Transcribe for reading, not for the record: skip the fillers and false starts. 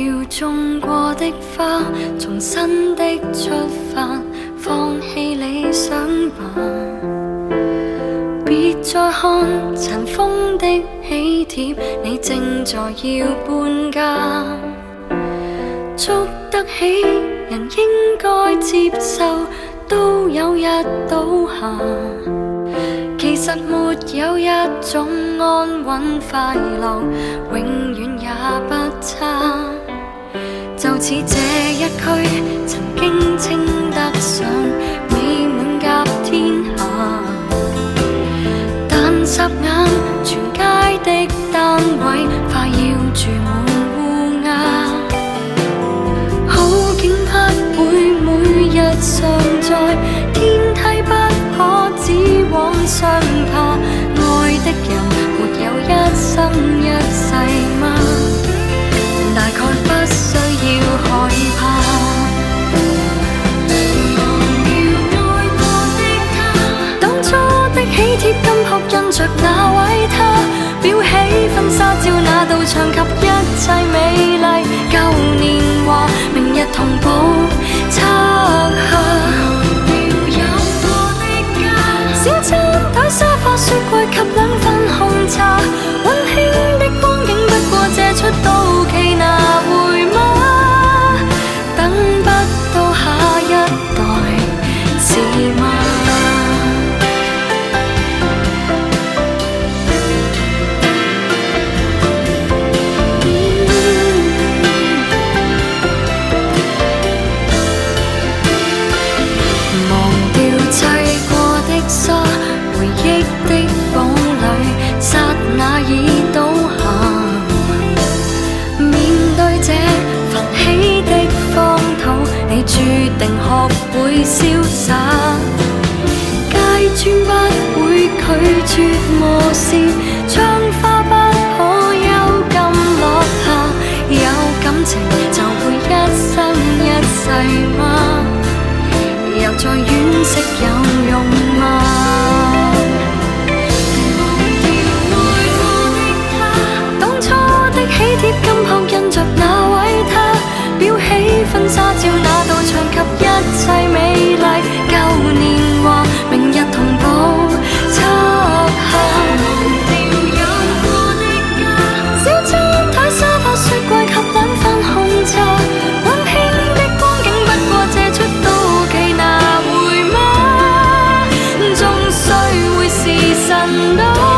掉種過的花，重新的出發，放棄理想吧。別再看塵封的喜帖，你正在要搬家。捉得起人應該接受，都有日倒下。其實沒有一種安穩快樂，永遠也不差。就似這一區曾經稱得上美滿甲天下，但霎眼全街的單位快要住滿烏鴉。好景不會每日常在，天梯不可只往上爬。愛的人沒有一生一世嗎？大概不需要害怕。忘掉愛過的他，當初的喜帖金箔印着那位他，裱起婚紗照那道牆及一切美麗舊年華，明日同步拆下。小餐台、沙發、雪櫃及兩份紅茶，溫馨的光景不過借出到期拿回嗎？等不到下一代是嗎？忘掉砌過的沙，回憶的堡壘，剎那已倒下。面對這焚起的荒土，你注定學會瀟灑。街磚不會拒絕磨蝕，窗花不可幽禁落下。有感情就會一生一世嗎？又再惋惜有用嗎？喜帖金箔印着那位他，裱起婚紗照那道牆及一切美麗舊年華，明日同步拆下。小餐台、沙發、雪櫃及兩份紅茶，溫馨的光景不過借出到期拿回嗎？終須會是神到。